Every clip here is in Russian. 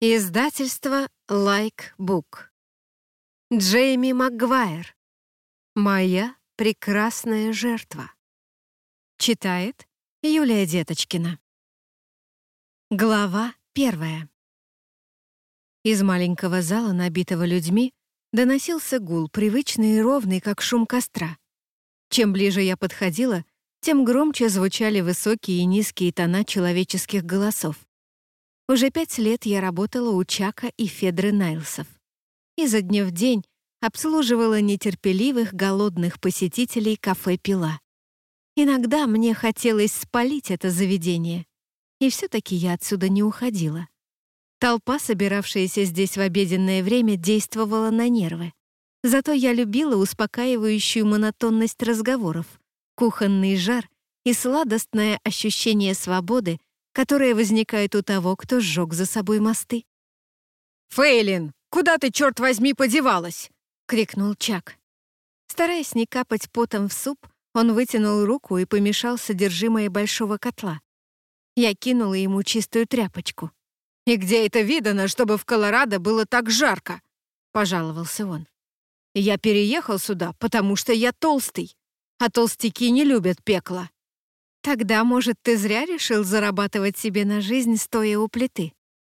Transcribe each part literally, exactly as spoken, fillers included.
Издательство Like Book. Джейми Макгвайр. «Моя прекрасная жертва». Читает Юлия Деточкина. Глава первая. Из маленького зала, набитого людьми, доносился гул, привычный и ровный, как шум костра. Чем ближе я подходила, тем громче звучали высокие и низкие тона человеческих голосов. Уже пять лет я работала у Чака и Федры Найлсов. Изо дня в день обслуживала нетерпеливых, голодных посетителей кафе «Пила». Иногда мне хотелось спалить это заведение, и все-таки я отсюда не уходила. Толпа, собиравшаяся здесь в обеденное время, действовала на нервы. Зато я любила успокаивающую монотонность разговоров, кухонный жар и сладостное ощущение свободы, которое возникает у того, кто сжег за собой мосты. «Фейлин, куда ты, черт возьми, подевалась?» — крикнул Чак. Стараясь не капать потом в суп, он вытянул руку и помешал содержимое большого котла. Я кинула ему чистую тряпочку. «И где это видано, чтобы в Колорадо было так жарко?» — пожаловался он. «Я переехал сюда, потому что я толстый, а толстяки не любят пекла». «Тогда, может, ты зря решил зарабатывать себе на жизнь, стоя у плиты?»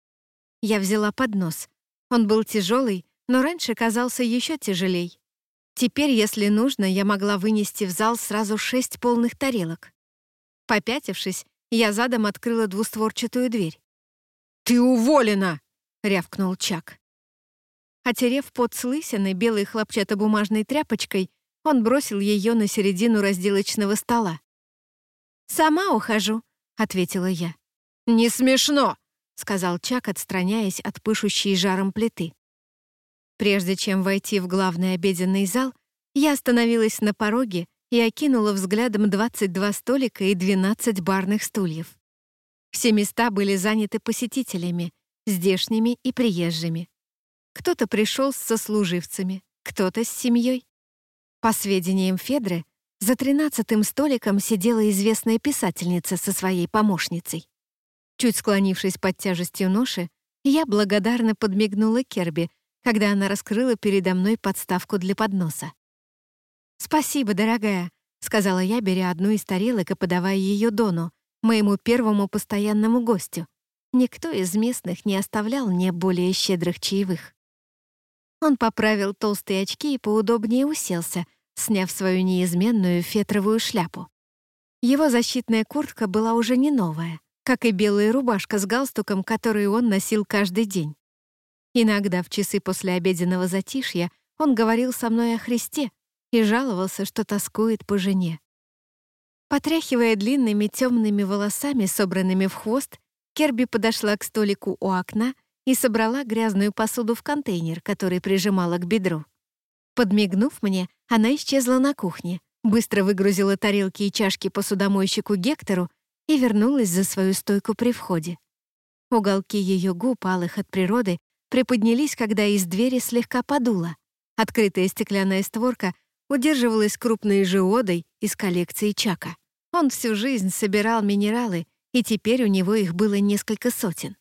Я взяла поднос. Он был тяжелый, но раньше казался еще тяжелей. Теперь, если нужно, я могла вынести в зал сразу шесть полных тарелок. Попятившись, я задом открыла двустворчатую дверь. «Ты уволена!» — рявкнул Чак. Отерев пот с лысины белой хлопчатобумажной тряпочкой, он бросил ее на середину разделочного стола. «Сама ухожу», — ответила я. «Не смешно», — сказал Чак, отстраняясь от пышущей жаром плиты. Прежде чем войти в главный обеденный зал, я остановилась на пороге и окинула взглядом двадцать два столика и двенадцать барных стульев. Все места были заняты посетителями, здешними и приезжими. Кто-то пришел с сослуживцами, кто-то с семьей. По сведениям Федры, за тринадцатым столиком сидела известная писательница со своей помощницей. Чуть склонившись под тяжестью ноши, я благодарно подмигнула Керби, когда она раскрыла передо мной подставку для подноса. «Спасибо, дорогая», — сказала я, беря одну из тарелок и подавая ее Дону, моему первому постоянному гостю. Никто из местных не оставлял мне более щедрых чаевых. Он поправил толстые очки и поудобнее уселся, сняв свою неизменную фетровую шляпу. Его защитная куртка была уже не новая, как и белая рубашка с галстуком, которую он носил каждый день. Иногда в часы после обеденного затишья он говорил со мной о Христе и жаловался, что тоскует по жене. Потряхивая длинными темными волосами, собранными в хвост, Керби подошла к столику у окна и собрала грязную посуду в контейнер, который прижимала к бедру. Подмигнув мне, она исчезла на кухне, быстро выгрузила тарелки и чашки посудомойщику Гектору и вернулась за свою стойку при входе. Уголки ее губ, алых от природы, приподнялись, когда из двери слегка подуло. Открытая стеклянная створка удерживалась крупной жиодой из коллекции Чака. Он всю жизнь собирал минералы, и теперь у него их было несколько сотен.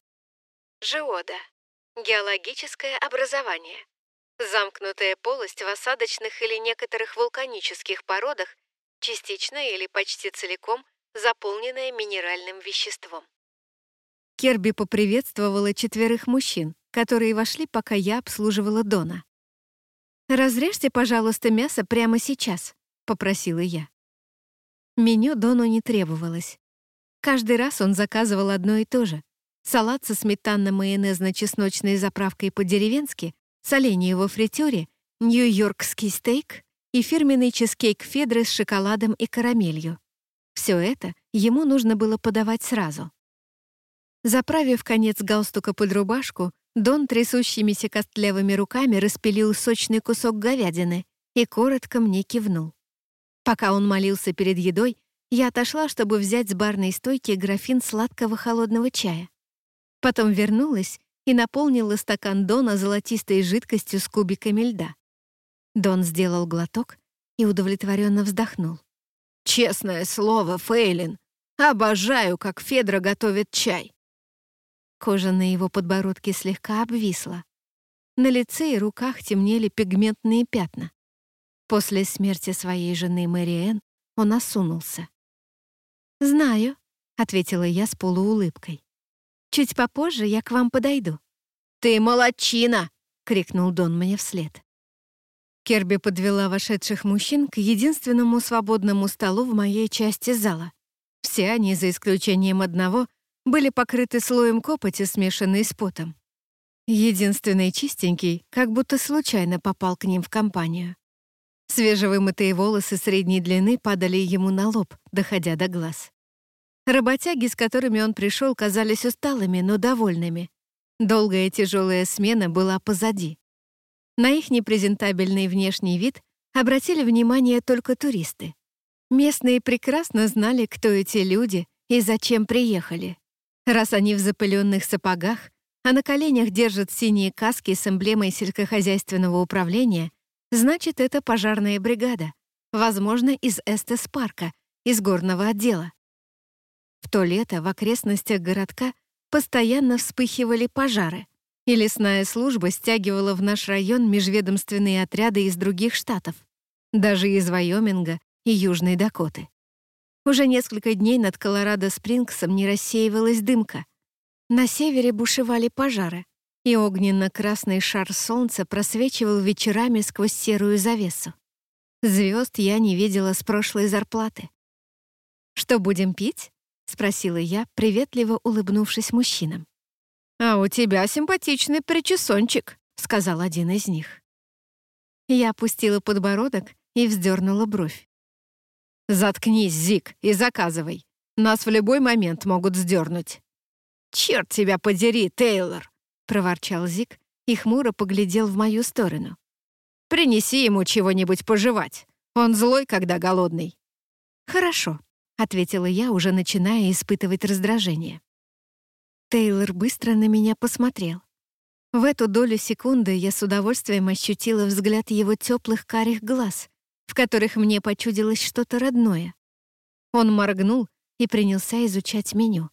Жиода — геологическое образование. Замкнутая полость в осадочных или некоторых вулканических породах, частично или почти целиком заполненная минеральным веществом. Керби поприветствовала четверых мужчин, которые вошли, пока я обслуживала Дона. «Разрежьте, пожалуйста, мясо прямо сейчас», — попросила я. Меню Дону не требовалось. Каждый раз он заказывал одно и то же. Салат со сметанно-майонезно-чесночной заправкой по-деревенски, соленье во фритюре, нью-йоркский стейк и фирменный чизкейк Федры с шоколадом и карамелью. Все это ему нужно было подавать сразу. Заправив конец галстука под рубашку, Дон трясущимися костлявыми руками распилил сочный кусок говядины и коротко мне кивнул. Пока он молился перед едой, я отошла, чтобы взять с барной стойки графин сладкого холодного чая. Потом вернулась и наполнила стакан Дона золотистой жидкостью с кубиками льда. Дон сделал глоток и удовлетворенно вздохнул. «Честное слово, Фейлин, обожаю, как Федра готовит чай». Кожа на его подбородке слегка обвисла. На лице и руках темнели пигментные пятна. После смерти своей жены Мэриэн он осунулся. «Знаю», — ответила я с полуулыбкой. «Чуть попозже я к вам подойду». «Ты молодчина!» — крикнул Дон мне вслед. Керби подвела вошедших мужчин к единственному свободному столу в моей части зала. Все они, за исключением одного, были покрыты слоем копоти, смешанной с потом. Единственный чистенький, как будто случайно попал к ним в компанию. Свежевымытые волосы средней длины падали ему на лоб, доходя до глаз. Работяги, с которыми он пришел, казались усталыми, но довольными. Долгая тяжелая смена была позади. На их непрезентабельный внешний вид обратили внимание только туристы. Местные прекрасно знали, кто эти люди и зачем приехали. Раз они в запыленных сапогах, а на коленях держат синие каски с эмблемой сельскохозяйственного управления, значит, это пожарная бригада, возможно, из Эстес-парка, из горного отдела. В то лето в окрестностях городка постоянно вспыхивали пожары, и лесная служба стягивала в наш район межведомственные отряды из других штатов, даже из Вайоминга и Южной Дакоты. Уже несколько дней над Колорадо-Спрингсом не рассеивалась дымка. На севере бушевали пожары, и огненно-красный шар солнца просвечивал вечерами сквозь серую завесу. Звезд я не видела с прошлой зарплаты. «Что будем пить?» — спросила я, приветливо улыбнувшись мужчинам. «А у тебя симпатичный причесончик», — сказал один из них. Я опустила подбородок и вздернула бровь. «Заткнись, Зик, и заказывай. Нас в любой момент могут сдернуть». «Черт тебя подери, Тейлор!» — проворчал Зик и хмуро поглядел в мою сторону. «Принеси ему чего-нибудь пожевать. Он злой, когда голодный». «Хорошо», — ответила я, уже начиная испытывать раздражение. Тейлор быстро на меня посмотрел. В эту долю секунды я с удовольствием ощутила взгляд его теплых карих глаз, в которых мне почудилось что-то родное. Он моргнул и принялся изучать меню.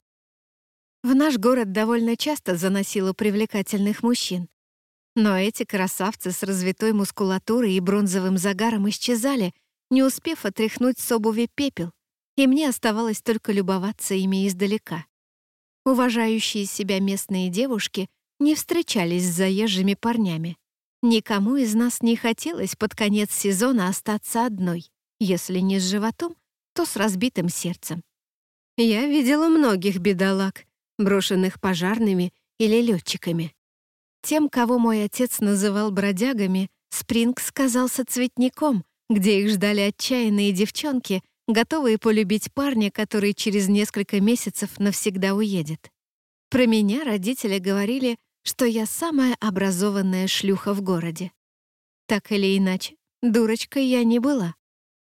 В наш город довольно часто заносило привлекательных мужчин. Но эти красавцы с развитой мускулатурой и бронзовым загаром исчезали, не успев отряхнуть с обуви пепел, и мне оставалось только любоваться ими издалека. Уважающие себя местные девушки не встречались с заезжими парнями. Никому из нас не хотелось под конец сезона остаться одной, если не с животом, то с разбитым сердцем. Я видела многих бедолаг, брошенных пожарными или летчиками. Тем, кого мой отец называл бродягами, Спрингс казался цветником, где их ждали отчаянные девчонки, готовые полюбить парня, который через несколько месяцев навсегда уедет. Про меня родители говорили, что я самая образованная шлюха в городе. Так или иначе, дурочкой я не была.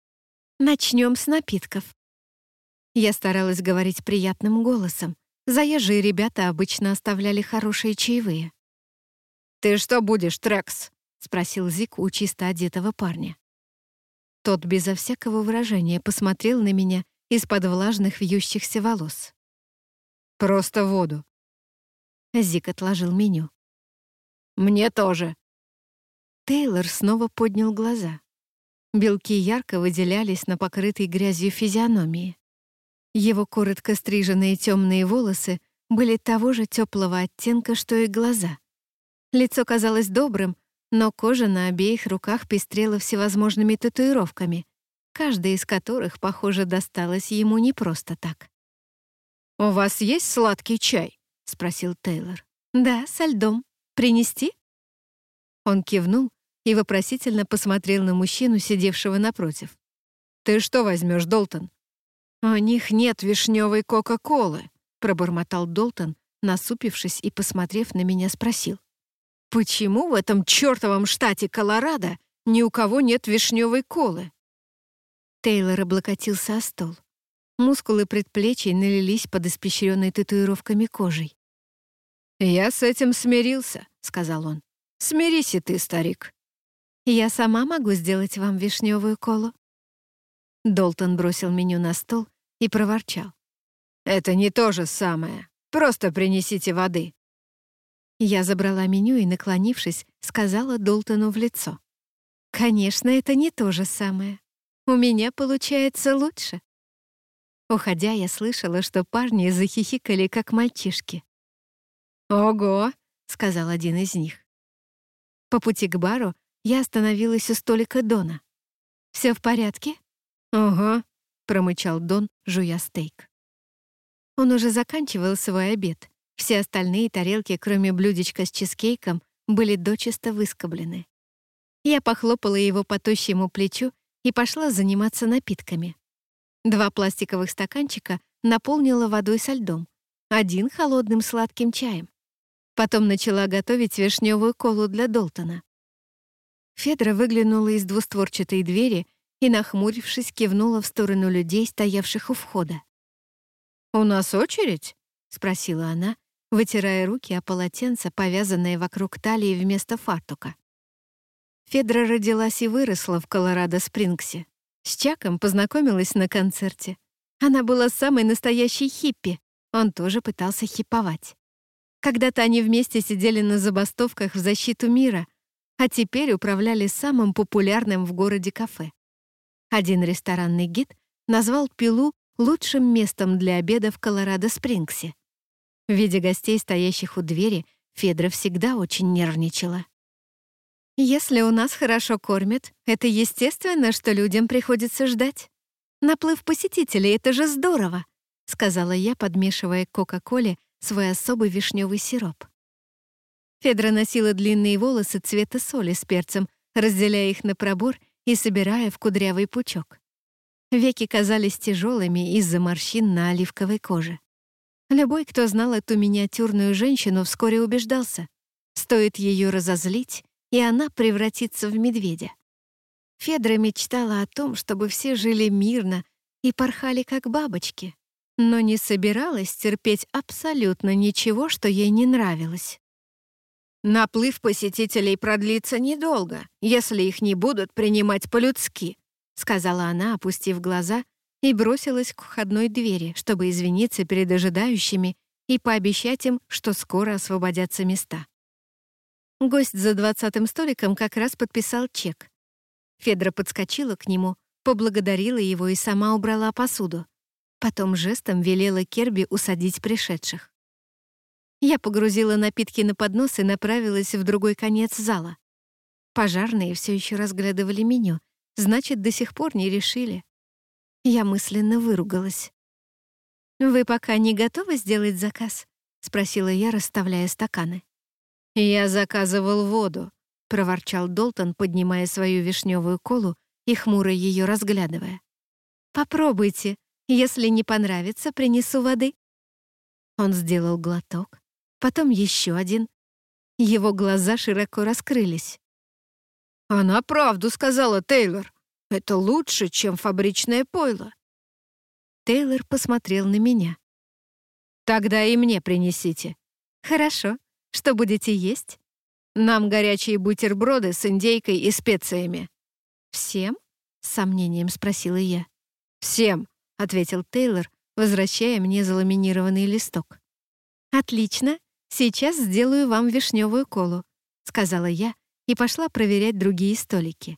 Начнем с напитков. Я старалась говорить приятным голосом. Заезжие ребята обычно оставляли хорошие чаевые. «Ты что будешь, Трекс?» — спросил Зик у чисто одетого парня. Тот безо всякого выражения посмотрел на меня из-под влажных вьющихся волос. «Просто воду». Зик отложил меню. «Мне тоже». Тейлор снова поднял глаза. Белки ярко выделялись на покрытой грязью физиономии. Его коротко стриженные темные волосы были того же теплого оттенка, что и глаза. Лицо казалось добрым, но кожа на обеих руках пестрела всевозможными татуировками, каждая из которых, похоже, досталась ему не просто так. «У вас есть сладкий чай?» — спросил Тейлор. «Да, со льдом. Принести?» Он кивнул и вопросительно посмотрел на мужчину, сидевшего напротив. «Ты что возьмешь, Долтон?» «У них нет вишневой Кока-Колы», — пробормотал Долтон, насупившись и, посмотрев на меня, спросил. «Почему в этом чертовом штате Колорадо ни у кого нет вишневой колы?» Тейлор облокотился о стол. Мускулы предплечий налились под испещренной татуировками кожей. «Я с этим смирился», — сказал он. «Смирись и ты, старик». «Я сама могу сделать вам вишневую колу?» Долтон бросил меню на стол и проворчал. «Это не то же самое. Просто принесите воды. Я забрала меню и, наклонившись, сказала Долтону в лицо. «Конечно, это не то же самое. У меня получается лучше». Уходя, я слышала, что парни захихикали, как мальчишки. «Ого!» — сказал один из них. По пути к бару я остановилась у столика Дона. «Все в порядке?» «Ага», — промычал Дон, жуя стейк. Он уже заканчивал свой обед. Все остальные тарелки, кроме блюдечка с чизкейком, были дочисто выскоблены. Я похлопала его по тощему плечу и пошла заниматься напитками. Два пластиковых стаканчика наполнила водой со льдом, один — холодным сладким чаем. Потом начала готовить вишневую колу для Долтона. Федра выглянула из двустворчатой двери и, нахмурившись, кивнула в сторону людей, стоявших у входа. «У нас очередь?» — спросила она, вытирая руки о полотенце, повязанное вокруг талии вместо фартука. Федра родилась и выросла в Колорадо-Спрингсе. С Чаком познакомилась на концерте. Она была самой настоящей хиппи. Он тоже пытался хипповать. Когда-то они вместе сидели на забастовках в защиту мира, а теперь управляли самым популярным в городе кафе. Один ресторанный гид назвал Пилу лучшим местом для обеда в Колорадо-Спрингсе. Видя гостей, стоящих у двери, Федра всегда очень нервничала. «Если у нас хорошо кормят, это естественно, что людям приходится ждать. Наплыв посетителей — это же здорово», — сказала я, подмешивая к Кока-Коле свой особый вишневый сироп. Федра носила длинные волосы цвета соли с перцем, разделяя их на пробор и собирая в кудрявый пучок. Веки казались тяжелыми из-за морщин на оливковой коже. Любой, кто знал эту миниатюрную женщину, вскоре убеждался, стоит ее разозлить, и она превратится в медведя. Федра мечтала о том, чтобы все жили мирно и порхали как бабочки, но не собиралась терпеть абсолютно ничего, что ей не нравилось. «Наплыв посетителей продлится недолго, если их не будут принимать по-людски», сказала она, опустив глаза, и бросилась к входной двери, чтобы извиниться перед ожидающими и пообещать им, что скоро освободятся места. Гость за двадцатым столиком как раз подписал чек. Федра подскочила к нему, поблагодарила его и сама убрала посуду. Потом жестом велела Керби усадить пришедших. Я погрузила напитки на поднос и направилась в другой конец зала. Пожарные все еще разглядывали меню, значит, до сих пор не решили. Я мысленно выругалась. «Вы пока не готовы сделать заказ?» — спросила я, расставляя стаканы. «Я заказывал воду», — проворчал Долтон, поднимая свою вишневую колу и хмуро ее разглядывая. «Попробуйте. Если не понравится, принесу воды». Он сделал глоток, потом еще один. Его глаза широко раскрылись. «Она правду сказала, Тейлор. Это лучше, чем фабричное пойло». Тейлор посмотрел на меня. «Тогда и мне принесите». «Хорошо. Что будете есть?» «Нам горячие бутерброды с индейкой и специями». «Всем?» — с сомнением спросила я. «Всем», — ответил Тейлор, возвращая мне заламинированный листок. «Отлично. Сейчас сделаю вам вишневую колу», — сказала я и пошла проверять другие столики.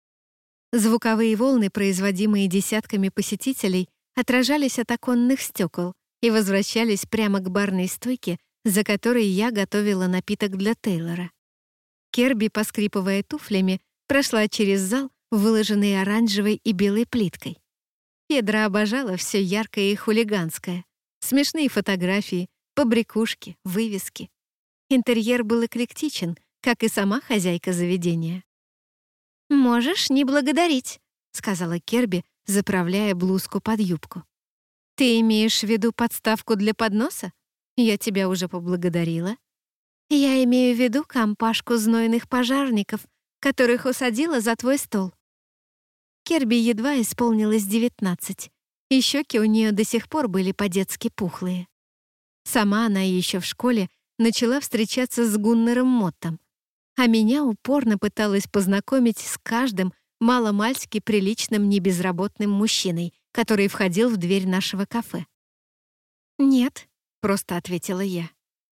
Звуковые волны, производимые десятками посетителей, отражались от оконных стекол и возвращались прямо к барной стойке, за которой я готовила напиток для Тейлора. Керби, поскрипывая туфлями, прошла через зал, выложенный оранжевой и белой плиткой. Федра обожала все яркое и хулиганское. Смешные фотографии, побрякушки, вывески. Интерьер был эклектичен, как и сама хозяйка заведения. «Можешь не благодарить», — сказала Керби, заправляя блузку под юбку. «Ты имеешь в виду подставку для подноса? Я тебя уже поблагодарила». «Я имею в виду компашку знойных пожарников, которых усадила за твой стол». Керби едва исполнилось девятнадцать, и щеки у нее до сих пор были по-детски пухлые. Сама она еще в школе начала встречаться с Гуннером Моттом, а меня упорно пыталась познакомить с каждым маломальски приличным небезработным мужчиной, который входил в дверь нашего кафе. «Нет», — просто ответила я.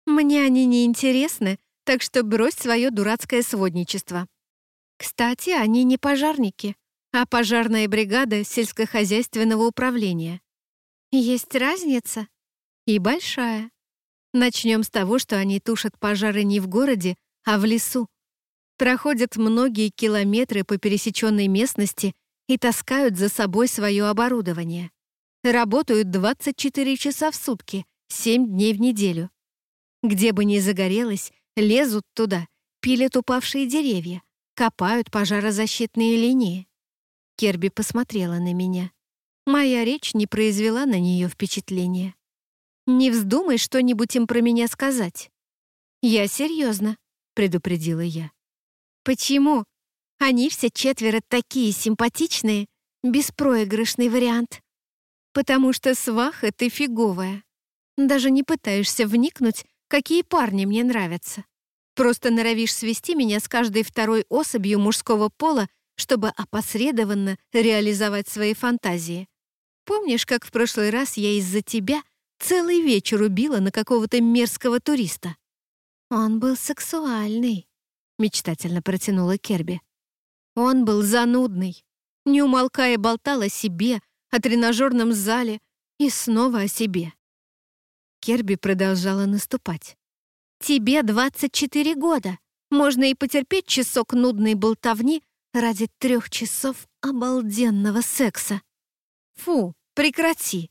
Мне они не интересны, так что брось свое дурацкое сводничество. Кстати, они не пожарники, а пожарная бригада сельскохозяйственного управления. Есть разница? И большая. Начнем с того, что они тушат пожары не в городе, а в лесу. Проходят многие километры по пересеченной местности и таскают за собой свое оборудование. Работают двадцать четыре часа в сутки, семь дней в неделю. Где бы ни загорелось, лезут туда, пилят упавшие деревья, копают пожарозащитные линии. Керби посмотрела на меня. Моя речь не произвела на нее впечатления. «Не вздумай что-нибудь им про меня сказать». «Я серьезно», — предупредила я. «Почему? Они все четверо такие симпатичные, беспроигрышный вариант. Потому что сваха ты фиговая. Даже не пытаешься вникнуть, какие парни мне нравятся. Просто норовишь свести меня с каждой второй особью мужского пола, чтобы опосредованно реализовать свои фантазии. Помнишь, как в прошлый раз я из-за тебя целый вечер убила на какого-то мерзкого туриста?» «Он был сексуальный», — мечтательно протянула Керби. «Он был занудный, не умолкая болтал о себе, о тренажерном зале и снова о себе». Керби продолжала наступать. «Тебе двадцать четыре года. Можно и потерпеть часок нудной болтовни ради трех часов обалденного секса. Фу, прекрати!»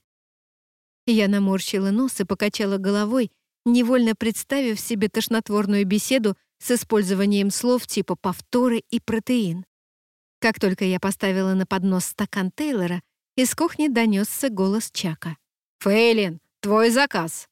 Я наморщила нос и покачала головой, невольно представив себе тошнотворную беседу с использованием слов типа «повторы» и «протеин». Как только я поставила на поднос стакан Тейлора, из кухни донесся голос Чака. «Фейлин, твой заказ!»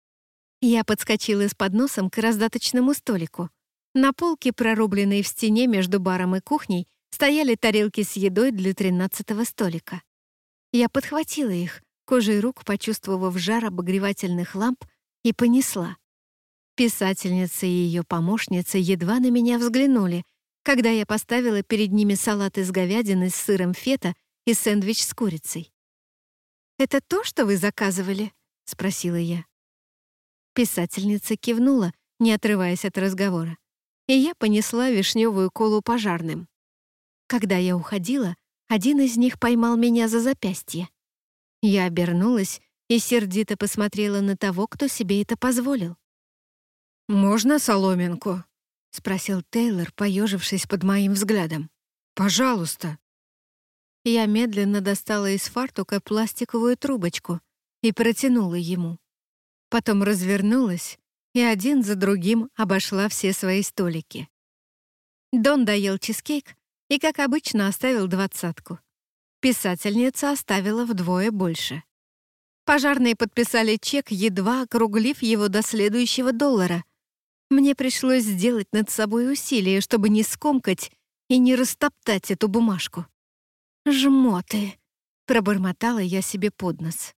Я подскочила с подносом к раздаточному столику. На полке, прорубленной в стене между баром и кухней, стояли тарелки с едой для тринадцатого столика. Я подхватила их, кожей рук почувствовав жар обогревательных ламп, и понесла. Писательница и ее помощница едва на меня взглянули, когда я поставила перед ними салат из говядины с сыром фета и сэндвич с курицей. «Это то, что вы заказывали?» — спросила я. Писательница кивнула, не отрываясь от разговора, и я понесла вишневую колу пожарным. Когда я уходила, один из них поймал меня за запястье. Я обернулась и сердито посмотрела на того, кто себе это позволил. «Можно соломинку?» — спросил Тейлор, поежившись под моим взглядом. «Пожалуйста». Я медленно достала из фартука пластиковую трубочку и протянула ему. Потом развернулась и один за другим обошла все свои столики. Дон доел чизкейк и, как обычно, оставил двадцатку. Писательница оставила вдвое больше. Пожарные подписали чек, едва округлив его до следующего доллара. Мне пришлось сделать над собой усилие, чтобы не скомкать и не растоптать эту бумажку. «Жмоты!» — пробормотала я себе под нос.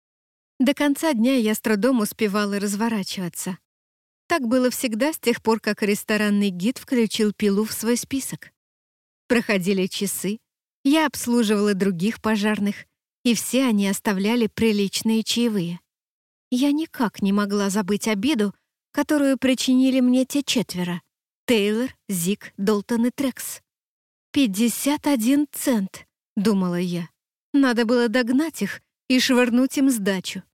До конца дня я с трудом успевала разворачиваться. Так было всегда с тех пор, как ресторанный гид включил пилу в свой список. Проходили часы, я обслуживала других пожарных, и все они оставляли приличные чаевые. Я никак не могла забыть обиду, которую причинили мне те четверо — Тейлор, Зик, Долтон и Трекс. «Пятьдесят один цент», — думала я. Надо было догнать их и швырнуть им сдачу.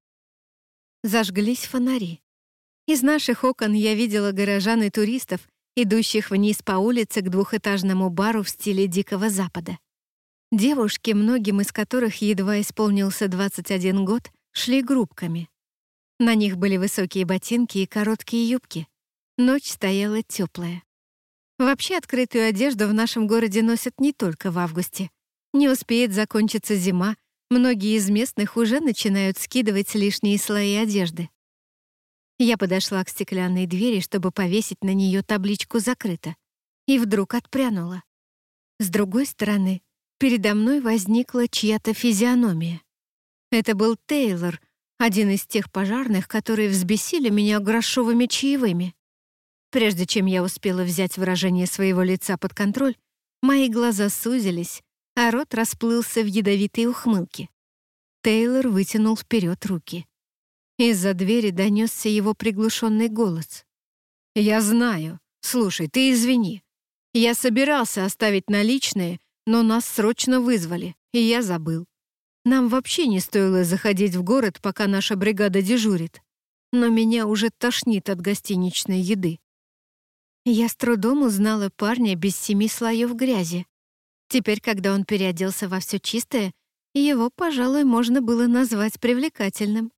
Зажглись фонари. Из наших окон я видела горожан и туристов, идущих вниз по улице к двухэтажному бару в стиле Дикого Запада. Девушки, многим из которых едва исполнился двадцать один год, шли группками. На них были высокие ботинки и короткие юбки. Ночь стояла теплая. Вообще открытую одежду в нашем городе носят не только в августе. Не успеет закончиться зима, многие из местных уже начинают скидывать лишние слои одежды. Я подошла к стеклянной двери, чтобы повесить на нее табличку «Закрыто», и вдруг отпрянула. С другой стороны, передо мной возникла чья-то физиономия. Это был Тейлор, один из тех пожарных, которые взбесили меня грошовыми чаевыми. Прежде чем я успела взять выражение своего лица под контроль, мои глаза сузились, а рот расплылся в ядовитой ухмылке. Тейлор вытянул вперед руки. Из-за двери донесся его приглушенный голос. «Я знаю. Слушай, ты извини. Я собирался оставить наличные, но нас срочно вызвали, и я забыл. Нам вообще не стоило заходить в город, пока наша бригада дежурит. Но меня уже тошнит от гостиничной еды». Я с трудом узнала парня без семи слоев грязи. Теперь, когда он переоделся во все чистое, его, пожалуй, можно было назвать привлекательным.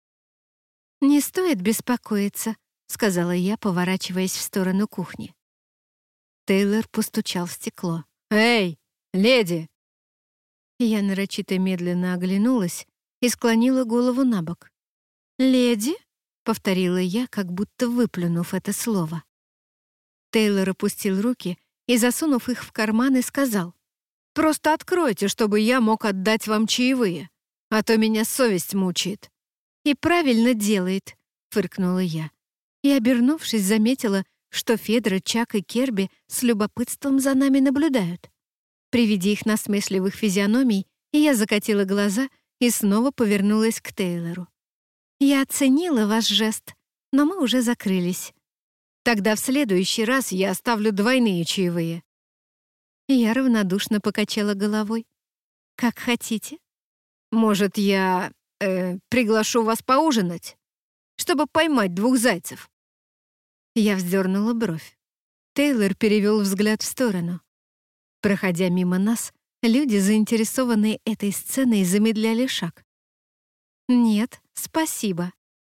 «Не стоит беспокоиться», — сказала я, поворачиваясь в сторону кухни. Тейлор постучал в стекло. «Эй, леди!» Я нарочито медленно оглянулась и склонила голову на бок. «Леди?» — повторила я, как будто выплюнув это слово. Тейлор опустил руки и, засунув их в карманы, сказал: «Просто откройте, чтобы я мог отдать вам чаевые, а то меня совесть мучает». «И правильно делает», — фыркнула я. И, обернувшись, заметила, что Федра, Чак и Керби с любопытством за нами наблюдают. При виде их насмешливых физиономий я закатила глаза и снова повернулась к Тейлору. «Я оценила ваш жест, но мы уже закрылись. Тогда в следующий раз я оставлю двойные чаевые». Я равнодушно покачала головой. «Как хотите. Может, я э, приглашу вас поужинать, чтобы поймать двух зайцев?» Я вздернула бровь. Тейлор перевел взгляд в сторону. Проходя мимо нас, люди, заинтересованные этой сценой, замедляли шаг. «Нет, спасибо».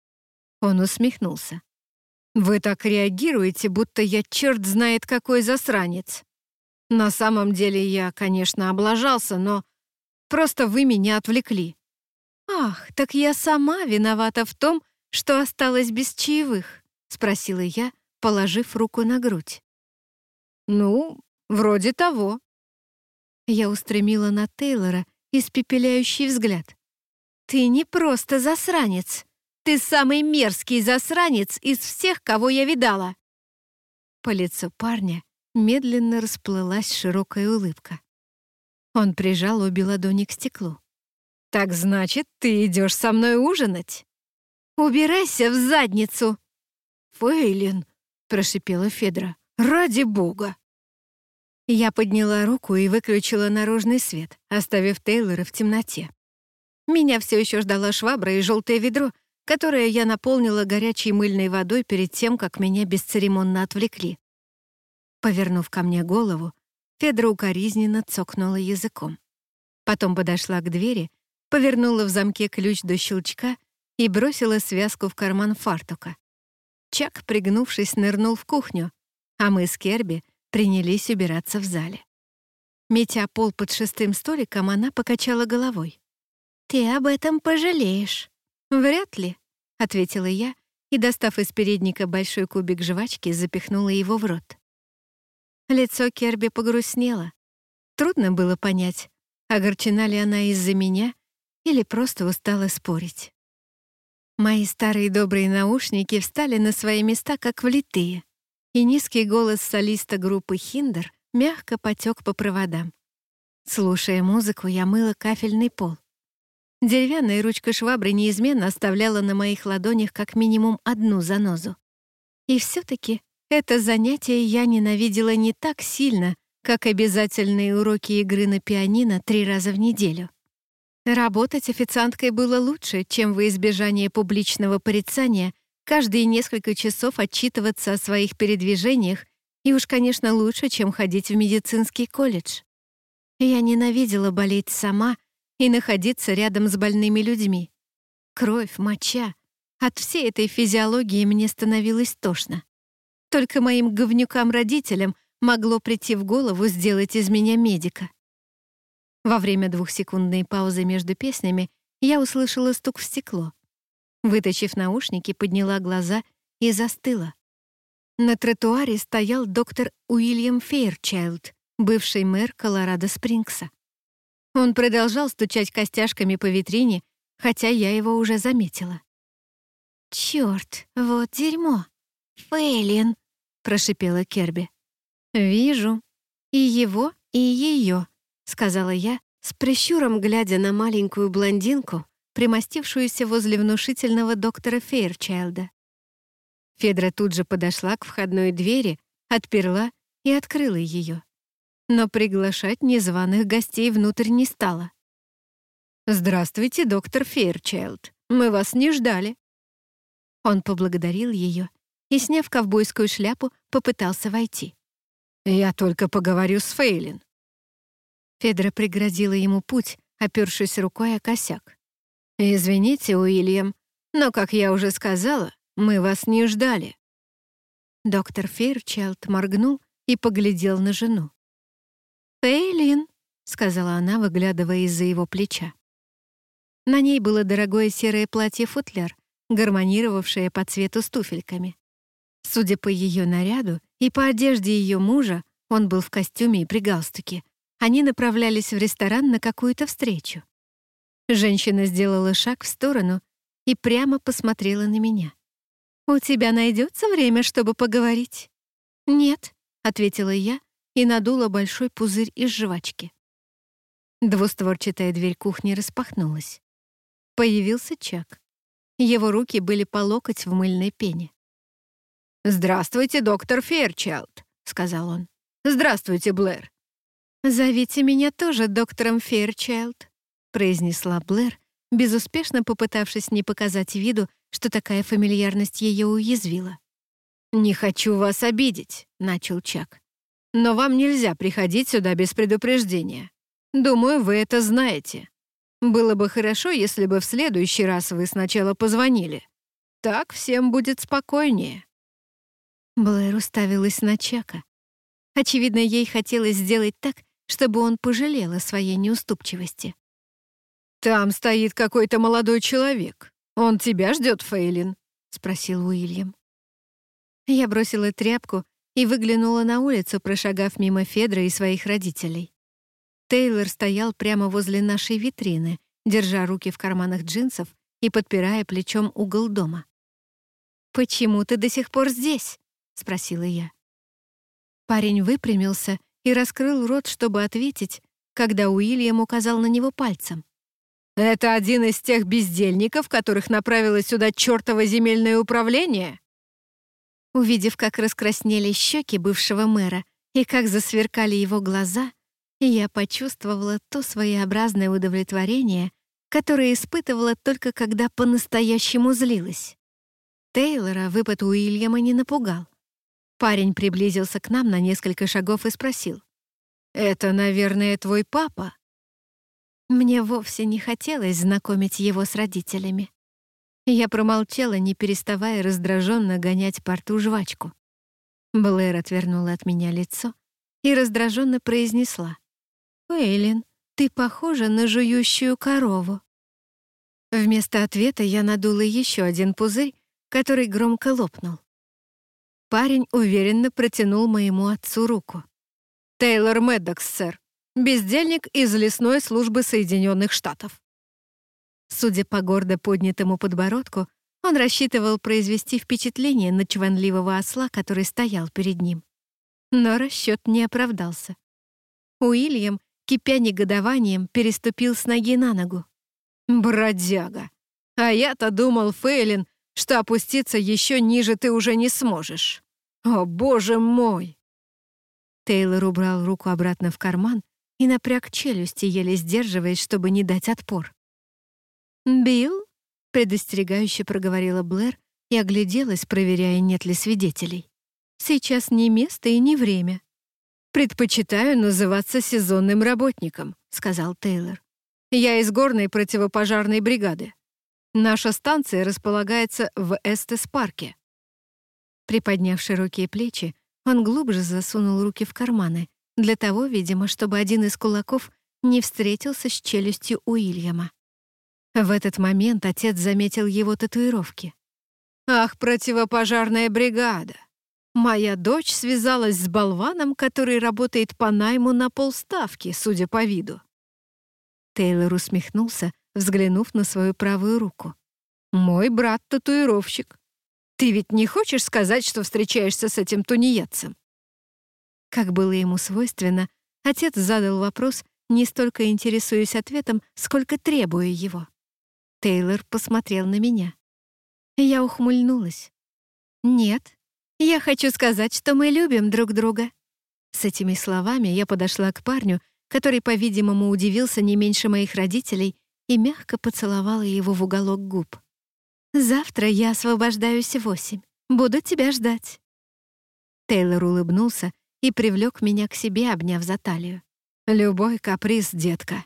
Он усмехнулся. «Вы так реагируете, будто я черт знает какой засранец. На самом деле я, конечно, облажался, но просто вы меня отвлекли». «Ах, так я сама виновата в том, что осталась без чаевых», — спросила я, положив руку на грудь. «Ну, вроде того». Я устремила на Тейлора испепеляющий взгляд. «Ты не просто засранец. Ты самый мерзкий засранец из всех, кого я видала». По лицу парня медленно расплылась широкая улыбка. Он прижал обе ладони к стеклу. «Так значит, ты идешь со мной ужинать?» «Убирайся в задницу!» «Фейлин!» — прошипела Федра. «Ради бога!» Я подняла руку и выключила наружный свет, оставив Тейлора в темноте. Меня все еще ждала швабра и желтое ведро, которое я наполнила горячей мыльной водой перед тем, как меня бесцеремонно отвлекли. Повернув ко мне голову, Федра укоризненно цокнула языком. Потом подошла к двери, повернула в замке ключ до щелчка и бросила связку в карман фартука. Чак, пригнувшись, нырнул в кухню, а мы с Керби принялись убираться в зале. Метя пол под шестым столиком, она покачала головой. «Ты об этом пожалеешь». «Вряд ли», — ответила я и, достав из передника большой кубик жвачки, запихнула его в рот. Лицо Керби погрустнело. Трудно было понять, огорчена ли она из-за меня или просто устала спорить. Мои старые добрые наушники встали на свои места, как влитые, и низкий голос солиста группы «Хиндер» мягко потек по проводам. Слушая музыку, я мыла кафельный пол. Деревянная ручка швабры неизменно оставляла на моих ладонях как минимум одну занозу. И все-таки это занятие я ненавидела не так сильно, как обязательные уроки игры на пианино три раза в неделю. Работать официанткой было лучше, чем во избежание публичного порицания каждые несколько часов отчитываться о своих передвижениях, и уж, конечно, лучше, чем ходить в медицинский колледж. Я ненавидела болеть сама и находиться рядом с больными людьми. Кровь, моча. От всей этой физиологии мне становилось тошно. Только моим говнюкам-родителям могло прийти в голову сделать из меня медика. Во время двухсекундной паузы между песнями я услышала стук в стекло. Вытащив наушники, подняла глаза и застыла. На тротуаре стоял доктор Уильям Фейрчайлд, бывший мэр Колорадо-Спрингса. Он продолжал стучать костяшками по витрине, хотя я его уже заметила. «Чёрт, вот дерьмо! Фейлин!» — прошипела Керби. «Вижу. И его, и её», — сказала я, с прищуром глядя на маленькую блондинку, примостившуюся возле внушительного доктора Фейрчайлда. Федра тут же подошла к входной двери, отперла и открыла ее. Но приглашать незваных гостей внутрь не стала. «Здравствуйте, доктор Фейрчайлд. Мы вас не ждали». Он поблагодарил ее и, сняв ковбойскую шляпу, попытался войти. «Я только поговорю с Фейлин». Федра преградила ему путь, опёршись рукой о косяк. «Извините, Уильям, но, как я уже сказала, мы вас не ждали». Доктор Фейрчайлд моргнул и поглядел на жену. «Фейлин», — сказала она, выглядывая из-за его плеча. На ней было дорогое серое платье-футляр, гармонировавшее по цвету с туфельками. Судя по ее наряду и по одежде ее мужа, он был в костюме и при галстуке, они направлялись в ресторан на какую-то встречу. Женщина сделала шаг в сторону и прямо посмотрела на меня. «У тебя найдется время, чтобы поговорить?» «Нет», — ответила я и надула большой пузырь из жвачки. Двустворчатая дверь кухни распахнулась. Появился Чак. Его руки были по локоть в мыльной пене. «Здравствуйте, доктор Фейрчайлд», — сказал он. «Здравствуйте, Блэр». «Зовите меня тоже доктором Фейрчайлд», — произнесла Блэр, безуспешно попытавшись не показать виду, что такая фамильярность ее уязвила. «Не хочу вас обидеть», — начал Чак. «Но вам нельзя приходить сюда без предупреждения. Думаю, вы это знаете. Было бы хорошо, если бы в следующий раз вы сначала позвонили. Так всем будет спокойнее». Блэр уставилась на Чака. Очевидно, ей хотелось сделать так, чтобы он пожалел о своей неуступчивости. «Там стоит какой-то молодой человек. Он тебя ждет, Фейлин?» — спросил Уильям. Я бросила тряпку и выглянула на улицу, прошагав мимо Федры и своих родителей. Тейлор стоял прямо возле нашей витрины, держа руки в карманах джинсов и подпирая плечом угол дома. «Почему ты до сих пор здесь?» — спросила я. Парень выпрямился и раскрыл рот, чтобы ответить, когда Уильям указал на него пальцем. «Это один из тех бездельников, которых направило сюда чёртово земельное управление?» Увидев, как раскраснелись щеки бывшего мэра и как засверкали его глаза, я почувствовала то своеобразное удовлетворение, которое испытывала только когда по-настоящему злилась. Тейлора выпад Уильяма не напугал. Парень приблизился к нам на несколько шагов и спросил: «Это, наверное, твой папа?» Мне вовсе не хотелось знакомить его с родителями. Я промолчала, не переставая раздраженно гонять по рту жвачку. Блэр отвернула от меня лицо и раздраженно произнесла: «Фейлин, ты похожа на жующую корову». Вместо ответа я надула еще один пузырь, который громко лопнул. Парень уверенно протянул моему отцу руку. «Тейлор Мэддокс, сэр. Бездельник из лесной службы Соединенных Штатов». Судя по гордо поднятому подбородку, он рассчитывал произвести впечатление на чванливого осла, который стоял перед ним. Но расчет не оправдался. Уильям, кипя негодованием, переступил с ноги на ногу. «Бродяга! А я-то думал, Фейлин, что опуститься еще ниже ты уже не сможешь. О, боже мой!» Тейлор убрал руку обратно в карман и напряг челюсти, еле сдерживаясь, чтобы не дать отпор. «Билл?» — предостерегающе проговорила Блэр и огляделась, проверяя, нет ли свидетелей. «Сейчас не место и не время». «Предпочитаю называться сезонным работником», — сказал Тейлор. «Я из горной противопожарной бригады. Наша станция располагается в Эстес-парке». Приподняв широкие плечи, он глубже засунул руки в карманы, для того, видимо, чтобы один из кулаков не встретился с челюстью Уильяма. В этот момент отец заметил его татуировки. «Ах, противопожарная бригада! Моя дочь связалась с болваном, который работает по найму на полставки, судя по виду». Тейлор усмехнулся, взглянув на свою правую руку. «Мой брат татуировщик. Ты ведь не хочешь сказать, что встречаешься с этим тунеядцем?» Как было ему свойственно, отец задал вопрос, не столько интересуясь ответом, сколько требуя его. Тейлор посмотрел на меня. Я ухмыльнулась. «Нет, я хочу сказать, что мы любим друг друга». С этими словами я подошла к парню, который, по-видимому, удивился не меньше моих родителей, и мягко поцеловала его в уголок губ. «Завтра я освобождаюсь в восемь. Буду тебя ждать». Тейлор улыбнулся и привлек меня к себе, обняв за талию. «Любой каприз, детка».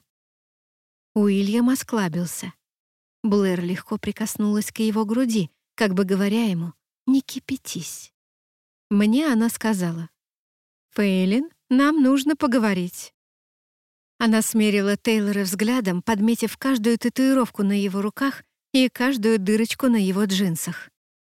Уильям осклабился. Блэр легко прикоснулась к его груди, как бы говоря ему: «Не кипятись». Мне она сказала: «Фейлин, нам нужно поговорить». Она смерила Тейлора взглядом, подметив каждую татуировку на его руках и каждую дырочку на его джинсах.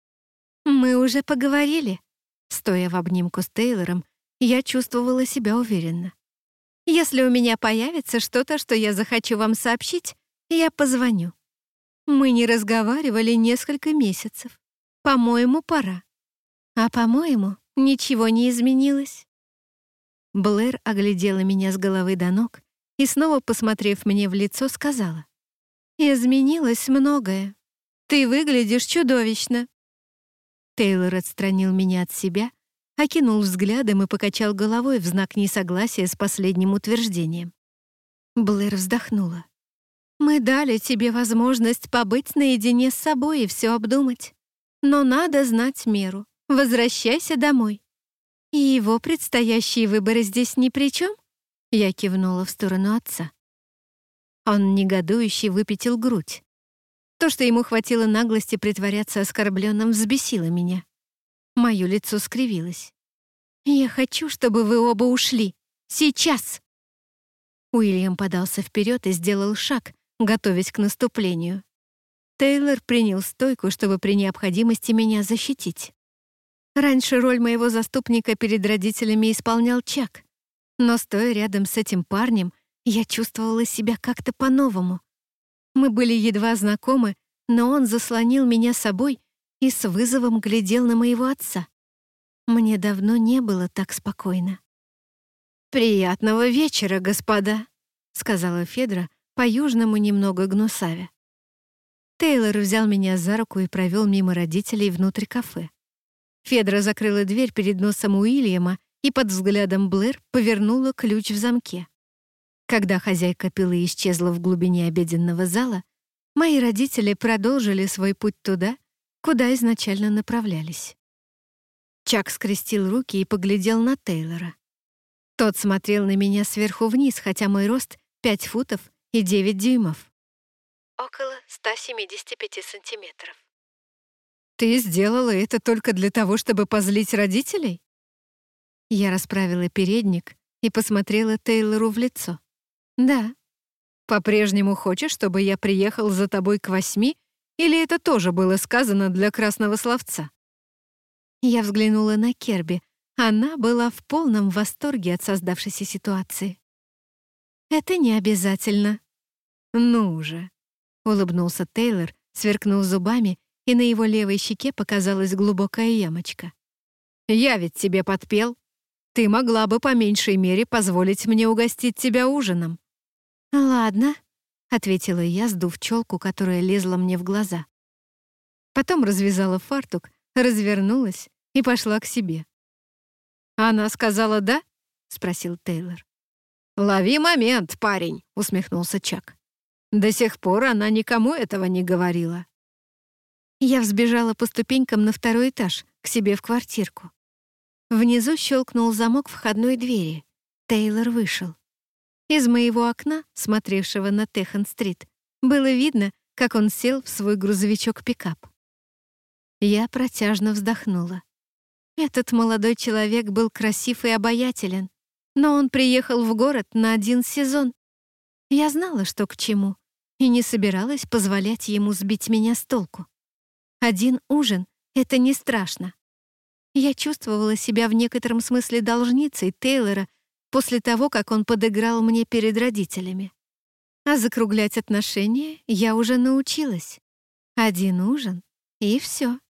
«Мы уже поговорили». Стоя в обнимку с Тейлором, я чувствовала себя уверенно. «Если у меня появится что-то, что я захочу вам сообщить, я позвоню. Мы не разговаривали несколько месяцев. По-моему, пора. А по-моему, ничего не изменилось». Блэр оглядела меня с головы до ног и, снова посмотрев мне в лицо, сказала: «Изменилось многое. Ты выглядишь чудовищно». Тейлор отстранил меня от себя, окинул взглядом и покачал головой в знак несогласия с последним утверждением. Блэр вздохнула. «Мы дали тебе возможность побыть наедине с собой и все обдумать. Но надо знать меру. Возвращайся домой». «И его предстоящие выборы здесь ни при чем?» Я кивнула в сторону отца. Он негодующе выпятил грудь. То, что ему хватило наглости притворяться оскорбленным, взбесило меня. Моё лицо скривилось. «Я хочу, чтобы вы оба ушли. Сейчас!» Уильям подался вперед и сделал шаг, готовясь к наступлению. Тейлор принял стойку, чтобы при необходимости меня защитить. Раньше роль моего заступника перед родителями исполнял Чак, но, стоя рядом с этим парнем, я чувствовала себя как-то по-новому. Мы были едва знакомы, но он заслонил меня собой и с вызовом глядел на моего отца. Мне давно не было так спокойно. «Приятного вечера, господа», — сказала Федра, по-южному немного гнусавя. Тейлор взял меня за руку и провел мимо родителей внутрь кафе. Федра закрыла дверь перед носом Уильяма и под взглядом Блэр повернула ключ в замке. Когда хозяйка пилы исчезла в глубине обеденного зала, мои родители продолжили свой путь туда, куда изначально направлялись. Чак скрестил руки и поглядел на Тейлора. Тот смотрел на меня сверху вниз, хотя мой рост — пять футов и девять дюймов. Около ста семидесяти пяти сантиметров. «Ты сделала это только для того, чтобы позлить родителей?» Я расправила передник и посмотрела Тейлору в лицо. «Да. По-прежнему хочешь, чтобы я приехал за тобой к восьми, или это тоже было сказано для красного словца?» Я взглянула на Керби. Она была в полном восторге от создавшейся ситуации. «Это не обязательно». «Ну же», — улыбнулся Тейлор, сверкнув зубами, и на его левой щеке показалась глубокая ямочка. «Я ведь тебе подпел. Ты могла бы по меньшей мере позволить мне угостить тебя ужином». «Ладно», — ответила я, сдув челку, которая лезла мне в глаза. Потом развязала фартук, развернулась и пошла к себе. «Она сказала «да»?» — спросил Тейлор. «Лови момент, парень», — усмехнулся Чак. «До сих пор она никому этого не говорила». Я взбежала по ступенькам на второй этаж, к себе в квартирку. Внизу щелкнул замок входной двери. Тейлор вышел. Из моего окна, смотревшего на Техан-стрит, было видно, как он сел в свой грузовичок-пикап. Я протяжно вздохнула. Этот молодой человек был красив и обаятелен, но он приехал в город на один сезон. Я знала, что к чему, и не собиралась позволять ему сбить меня с толку. Один ужин — это не страшно. Я чувствовала себя в некотором смысле должницей Тейлора после того, как он подыграл мне перед родителями. А закруглять отношения я уже научилась. Один ужин — и все.